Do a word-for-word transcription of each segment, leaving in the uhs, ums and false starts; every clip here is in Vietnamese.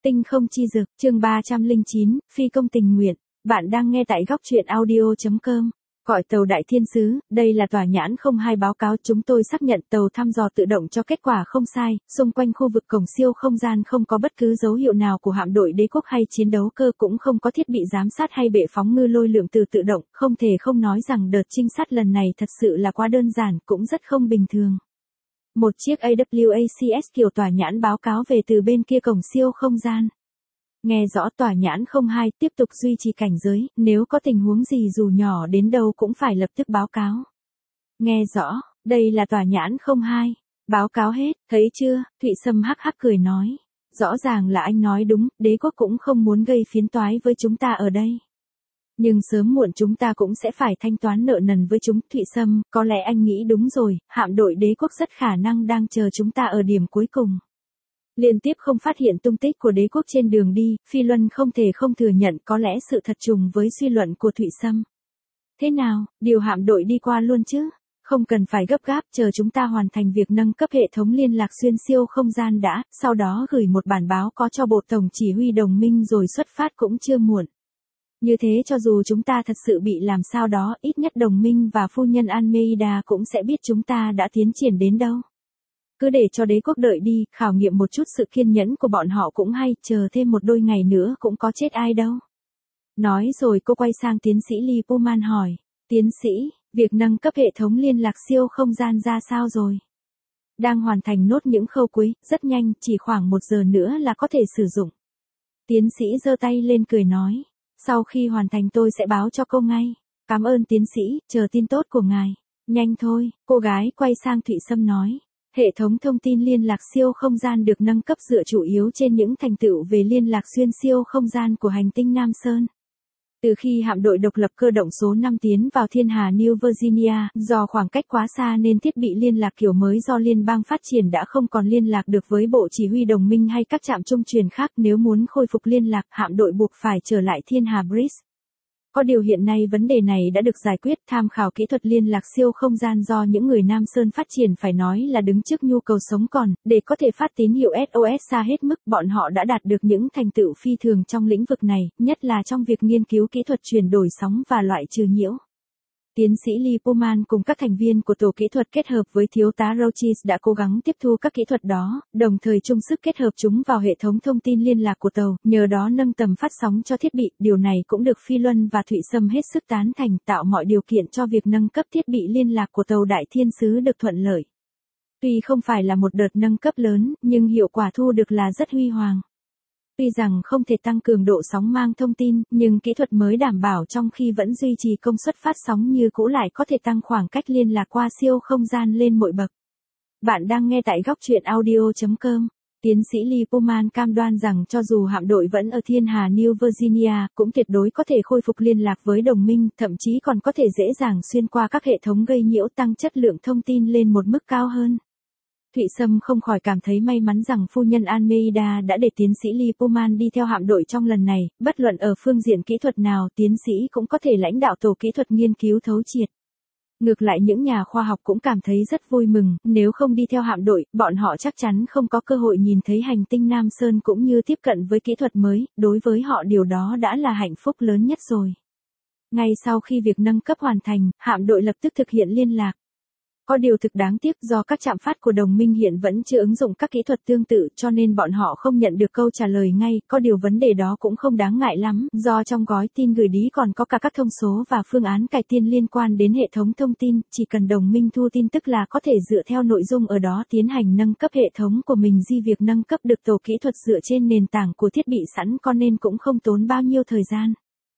Tinh không chi dực, chương ba trăm lẻ chín, phi công tình nguyện. Bạn đang nghe tại góc truyện audio chấm com. Gọi tàu Đại Thiên Sứ, đây là tòa nhãn không hai báo cáo, chúng tôi xác nhận tàu thăm dò tự động cho kết quả không sai, xung quanh khu vực cổng siêu không gian không có bất cứ dấu hiệu nào của hạm đội đế quốc hay chiến đấu cơ, cũng không có thiết bị giám sát hay bệ phóng ngư lôi lượng từ tự động, không thể không nói rằng đợt trinh sát lần này thật sự là quá đơn giản, cũng rất không bình thường. Một chiếc a vê a xê ét kiểu tòa nhãn báo cáo về từ bên kia cổng siêu không gian. Nghe rõ tòa nhãn không hai tiếp tục duy trì cảnh giới, nếu có tình huống gì dù nhỏ đến đâu cũng phải lập tức báo cáo. Nghe rõ, đây là tòa nhãn không hai. Báo cáo hết, thấy chưa, Thụy Sâm hắc hắc cười nói. Rõ ràng là anh nói đúng, đế quốc cũng không muốn gây phiến toái với chúng ta ở đây. Nhưng sớm muộn chúng ta cũng sẽ phải thanh toán nợ nần với chúng. Thụy Sâm, có lẽ anh nghĩ đúng rồi, hạm đội đế quốc rất khả năng đang chờ chúng ta ở điểm cuối cùng. Liên tiếp không phát hiện tung tích của đế quốc trên đường đi, Phi Luân không thể không thừa nhận có lẽ sự thật trùng với suy luận của Thụy Sâm. Thế nào, điều hạm đội đi qua luôn chứ? Không cần phải gấp gáp, chờ chúng ta hoàn thành việc nâng cấp hệ thống liên lạc xuyên siêu không gian đã, sau đó gửi một bản báo có cho bộ tổng chỉ huy đồng minh rồi xuất phát cũng chưa muộn. Như thế cho dù chúng ta thật sự bị làm sao đó, ít nhất đồng minh và phu nhân Almeida cũng sẽ biết chúng ta đã tiến triển đến đâu. Cứ để cho đế quốc đợi đi, khảo nghiệm một chút sự kiên nhẫn của bọn họ cũng hay, chờ thêm một đôi ngày nữa cũng có chết ai đâu. Nói rồi cô quay sang tiến sĩ Lee Pullman hỏi, tiến sĩ, việc nâng cấp hệ thống liên lạc siêu không gian ra sao rồi? Đang hoàn thành nốt những khâu cuối, rất nhanh, chỉ khoảng một giờ nữa là có thể sử dụng. Tiến sĩ giơ tay lên cười nói, sau khi hoàn thành tôi sẽ báo cho cô ngay. Cảm ơn tiến sĩ, chờ tin tốt của ngài. Nhanh thôi, cô gái quay sang Thụy Sâm nói. Hệ thống thông tin liên lạc siêu không gian được nâng cấp dựa chủ yếu trên những thành tựu về liên lạc xuyên siêu không gian của hành tinh Nam Sơn. Từ khi hạm đội độc lập cơ động số năm tiến vào thiên hà New Virginia, do khoảng cách quá xa nên thiết bị liên lạc kiểu mới do liên bang phát triển đã không còn liên lạc được với bộ chỉ huy đồng minh hay các trạm trung truyền khác. Nếu muốn khôi phục liên lạc, hạm đội buộc phải trở lại thiên hà Bridge. Có điều hiện nay vấn đề này đã được giải quyết, tham khảo kỹ thuật liên lạc siêu không gian do những người Nam Sơn phát triển phải nói là đứng trước nhu cầu sống còn, để có thể phát tín hiệu ét o ét xa hết mức, bọn họ đã đạt được những thành tựu phi thường trong lĩnh vực này, nhất là trong việc nghiên cứu kỹ thuật chuyển đổi sóng và loại trừ nhiễu. Tiến sĩ Lee Pullman cùng các thành viên của tổ kỹ thuật kết hợp với thiếu tá Roches đã cố gắng tiếp thu các kỹ thuật đó, đồng thời chung sức kết hợp chúng vào hệ thống thông tin liên lạc của tàu, nhờ đó nâng tầm phát sóng cho thiết bị. Điều này cũng được Phi Luân và Thụy Sâm hết sức tán thành, tạo mọi điều kiện cho việc nâng cấp thiết bị liên lạc của tàu Đại Thiên Sứ được thuận lợi. Tuy không phải là một đợt nâng cấp lớn, nhưng hiệu quả thu được là rất huy hoàng. Tuy rằng không thể tăng cường độ sóng mang thông tin, nhưng kỹ thuật mới đảm bảo trong khi vẫn duy trì công suất phát sóng như cũ lại có thể tăng khoảng cách liên lạc qua siêu không gian lên mọi bậc. Bạn đang nghe tại góc truyện audio chấm com. Tiến sĩ Lee Pullman cam đoan rằng cho dù hạm đội vẫn ở thiên hà New Virginia, cũng tuyệt đối có thể khôi phục liên lạc với đồng minh, thậm chí còn có thể dễ dàng xuyên qua các hệ thống gây nhiễu, tăng chất lượng thông tin lên một mức cao hơn. Thụy Sâm không khỏi cảm thấy may mắn rằng phu nhân Almeida đã để tiến sĩ Lee Pullman đi theo hạm đội trong lần này, bất luận ở phương diện kỹ thuật nào tiến sĩ cũng có thể lãnh đạo tổ kỹ thuật nghiên cứu thấu triệt. Ngược lại những nhà khoa học cũng cảm thấy rất vui mừng, nếu không đi theo hạm đội, bọn họ chắc chắn không có cơ hội nhìn thấy hành tinh Nam Sơn cũng như tiếp cận với kỹ thuật mới, đối với họ điều đó đã là hạnh phúc lớn nhất rồi. Ngay sau khi việc nâng cấp hoàn thành, hạm đội lập tức thực hiện liên lạc. Có điều thực đáng tiếc do các trạm phát của đồng minh hiện vẫn chưa ứng dụng các kỹ thuật tương tự cho nên bọn họ không nhận được câu trả lời ngay, có điều vấn đề đó cũng không đáng ngại lắm, do trong gói tin gửi đi còn có cả các thông số và phương án cải tiến liên quan đến hệ thống thông tin, chỉ cần đồng minh thu tin tức là có thể dựa theo nội dung ở đó tiến hành nâng cấp hệ thống của mình. Di việc nâng cấp được tổ kỹ thuật dựa trên nền tảng của thiết bị sẵn có nên cũng không tốn bao nhiêu thời gian.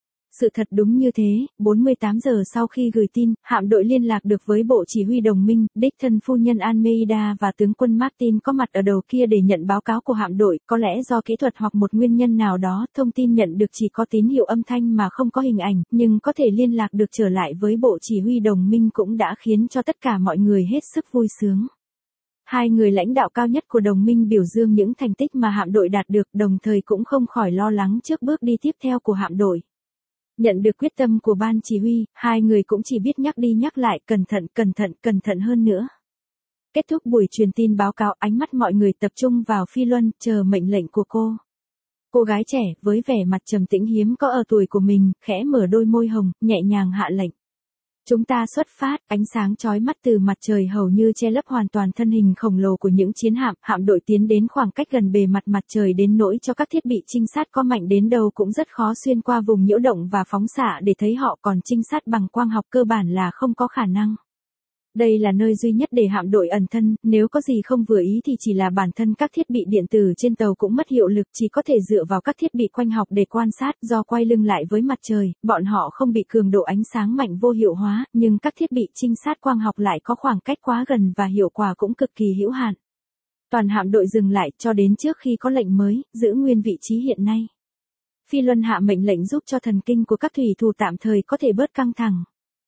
Sự thật đúng như thế, bốn mươi tám giờ sau khi gửi tin, hạm đội liên lạc được với bộ chỉ huy đồng minh, đích thân phu nhân Almeida và tướng quân Martin có mặt ở đầu kia để nhận báo cáo của hạm đội, có lẽ do kỹ thuật hoặc một nguyên nhân nào đó, thông tin nhận được chỉ có tín hiệu âm thanh mà không có hình ảnh, nhưng có thể liên lạc được trở lại với bộ chỉ huy đồng minh cũng đã khiến cho tất cả mọi người hết sức vui sướng. Hai người lãnh đạo cao nhất của đồng minh biểu dương những thành tích mà hạm đội đạt được, đồng thời cũng không khỏi lo lắng trước bước đi tiếp theo của hạm đội. Nhận được quyết tâm của ban chỉ huy, hai người cũng chỉ biết nhắc đi nhắc lại, cẩn thận, cẩn thận, cẩn thận hơn nữa. Kết thúc buổi truyền tin báo cáo, ánh mắt mọi người tập trung vào Phi Luân, chờ mệnh lệnh của cô. Cô gái trẻ, với vẻ mặt trầm tĩnh hiếm có ở tuổi của mình, khẽ mở đôi môi hồng, nhẹ nhàng hạ lệnh. Chúng ta xuất phát, ánh sáng chói mắt từ mặt trời hầu như che lấp hoàn toàn thân hình khổng lồ của những chiến hạm, hạm đội tiến đến khoảng cách gần bề mặt mặt trời đến nỗi cho các thiết bị trinh sát có mạnh đến đâu cũng rất khó xuyên qua vùng nhiễu động và phóng xạ để thấy họ, còn trinh sát bằng quang học cơ bản là không có khả năng. Đây là nơi duy nhất để hạm đội ẩn thân, nếu có gì không vừa ý thì chỉ là bản thân các thiết bị điện tử trên tàu cũng mất hiệu lực, chỉ có thể dựa vào các thiết bị quanh học để quan sát. Do quay lưng lại với mặt trời, bọn họ không bị cường độ ánh sáng mạnh vô hiệu hóa, nhưng các thiết bị trinh sát quang học lại có khoảng cách quá gần và hiệu quả cũng cực kỳ hữu hạn. Toàn hạm đội dừng lại cho đến trước khi có lệnh mới, giữ nguyên vị trí hiện nay. Phi Luân hạ mệnh lệnh giúp cho thần kinh của các thủy thủ tạm thời có thể bớt căng thẳng.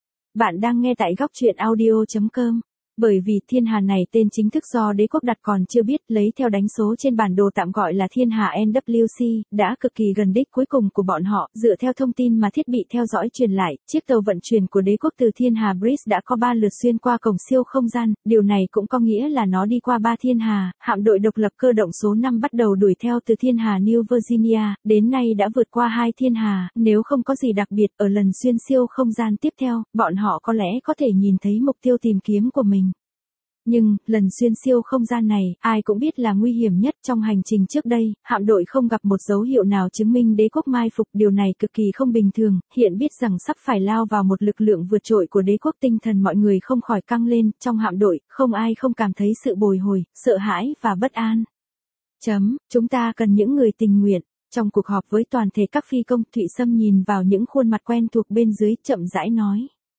Bạn đang nghe tại góc truyện audio chấm com. Bởi vì thiên hà này tên chính thức do đế quốc đặt còn chưa biết, lấy theo đánh số trên bản đồ tạm gọi là thiên hà en vê kép xê, đã cực kỳ gần đích cuối cùng của bọn họ. Dựa theo thông tin mà thiết bị theo dõi truyền lại, chiếc tàu vận chuyển của đế quốc từ thiên hà Bridge đã có ba lượt xuyên qua cổng siêu không gian, điều này cũng có nghĩa là nó đi qua ba thiên hà. Hạm đội độc lập cơ động số năm bắt đầu đuổi theo từ thiên hà New Virginia, đến nay đã vượt qua hai thiên hà, nếu không có gì đặc biệt, ở lần xuyên siêu không gian tiếp theo, bọn họ có lẽ có thể nhìn thấy mục tiêu tìm kiếm của mình. Nhưng, lần xuyên siêu không gian này, ai cũng biết là nguy hiểm nhất trong hành trình trước đây, hạm đội không gặp một dấu hiệu nào chứng minh đế quốc mai phục, điều này cực kỳ không bình thường, hiện biết rằng sắp phải lao vào một lực lượng vượt trội của đế quốc, tinh thần mọi người không khỏi căng lên, trong hạm đội, không ai không cảm thấy sự bồi hồi, sợ hãi và bất an. Chấm, chúng ta cần những người tình nguyện. Trong cuộc họp với toàn thể các phi công, Thụy Sâm nhìn vào những khuôn mặt quen thuộc bên dưới, chậm rãi nói.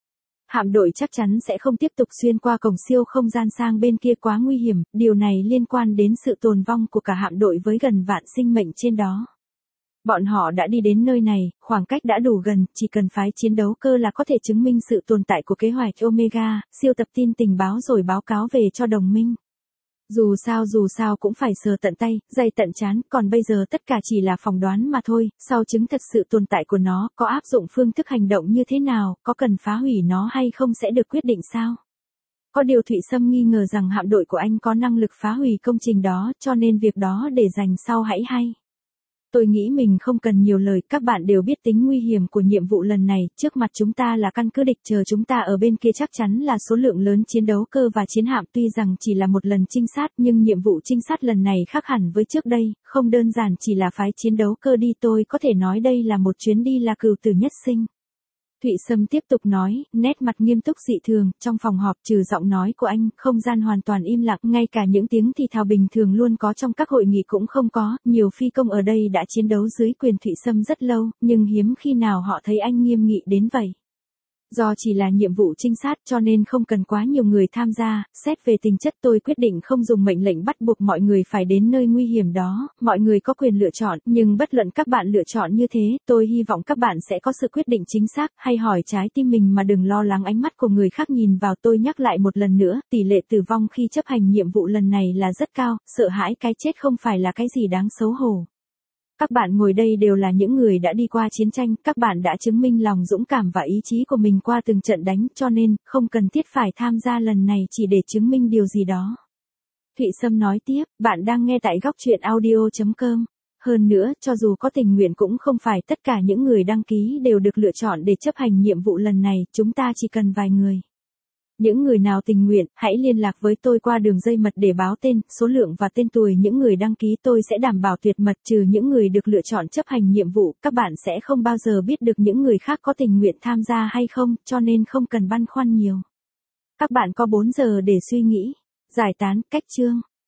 Hạm đội chắc chắn sẽ không tiếp tục xuyên qua cổng siêu không gian sang bên kia, quá nguy hiểm, điều này liên quan đến sự tồn vong của cả hạm đội với gần vạn sinh mệnh trên đó. Bọn họ đã đi đến nơi này, khoảng cách đã đủ gần, chỉ cần phái chiến đấu cơ là có thể chứng minh sự tồn tại của kế hoạch Omega, siêu tập tin tình báo rồi báo cáo về cho đồng minh. Dù sao dù sao cũng phải sờ tận tay, dày tận chán, còn bây giờ tất cả chỉ là phỏng đoán mà thôi, sau chứng thật sự tồn tại của nó, có áp dụng phương thức hành động như thế nào, có cần phá hủy nó hay không sẽ được quyết định sao? Có điều Thụy Sâm nghi ngờ rằng hạm đội của anh có năng lực phá hủy công trình đó, cho nên việc đó để dành sau hãy hay. Tôi nghĩ mình không cần nhiều lời, các bạn đều biết tính nguy hiểm của nhiệm vụ lần này, trước mặt chúng ta là căn cứ địch, chờ chúng ta ở bên kia chắc chắn là số lượng lớn chiến đấu cơ và chiến hạm, tuy rằng chỉ là một lần trinh sát nhưng nhiệm vụ trinh sát lần này khác hẳn với trước đây, không đơn giản chỉ là phái chiến đấu cơ đi, tôi có thể nói đây là một chuyến đi là cửu tử nhất sinh. Thụy Sâm tiếp tục nói, nét mặt nghiêm túc dị thường, trong phòng họp trừ giọng nói của anh, không gian hoàn toàn im lặng, ngay cả những tiếng thì thào bình thường luôn có trong các hội nghị cũng không có, nhiều phi công ở đây đã chiến đấu dưới quyền Thụy Sâm rất lâu, nhưng hiếm khi nào họ thấy anh nghiêm nghị đến vậy. Do chỉ là nhiệm vụ trinh sát cho nên không cần quá nhiều người tham gia, xét về tính chất tôi quyết định không dùng mệnh lệnh bắt buộc mọi người phải đến nơi nguy hiểm đó, mọi người có quyền lựa chọn, nhưng bất luận các bạn lựa chọn như thế, tôi hy vọng các bạn sẽ có sự quyết định chính xác, hay hỏi trái tim mình mà đừng lo lắng ánh mắt của người khác nhìn vào. Tôi nhắc lại một lần nữa, tỷ lệ tử vong khi chấp hành nhiệm vụ lần này là rất cao, sợ hãi cái chết không phải là cái gì đáng xấu hổ. Các bạn ngồi đây đều là những người đã đi qua chiến tranh, các bạn đã chứng minh lòng dũng cảm và ý chí của mình qua từng trận đánh, cho nên, không cần thiết phải tham gia lần này chỉ để chứng minh điều gì đó. Thụy Sâm nói tiếp, bạn đang nghe tại góc truyện audio chấm com. Hơn nữa, cho dù có tình nguyện cũng không phải tất cả những người đăng ký đều được lựa chọn để chấp hành nhiệm vụ lần này, chúng ta chỉ cần vài người. Những người nào tình nguyện, hãy liên lạc với tôi qua đường dây mật để báo tên, số lượng và tên tuổi những người đăng ký, tôi sẽ đảm bảo tuyệt mật, trừ những người được lựa chọn chấp hành nhiệm vụ, các bạn sẽ không bao giờ biết được những người khác có tình nguyện tham gia hay không, cho nên không cần băn khoăn nhiều. Các bạn có bốn giờ để suy nghĩ. Giải tán, cách chương.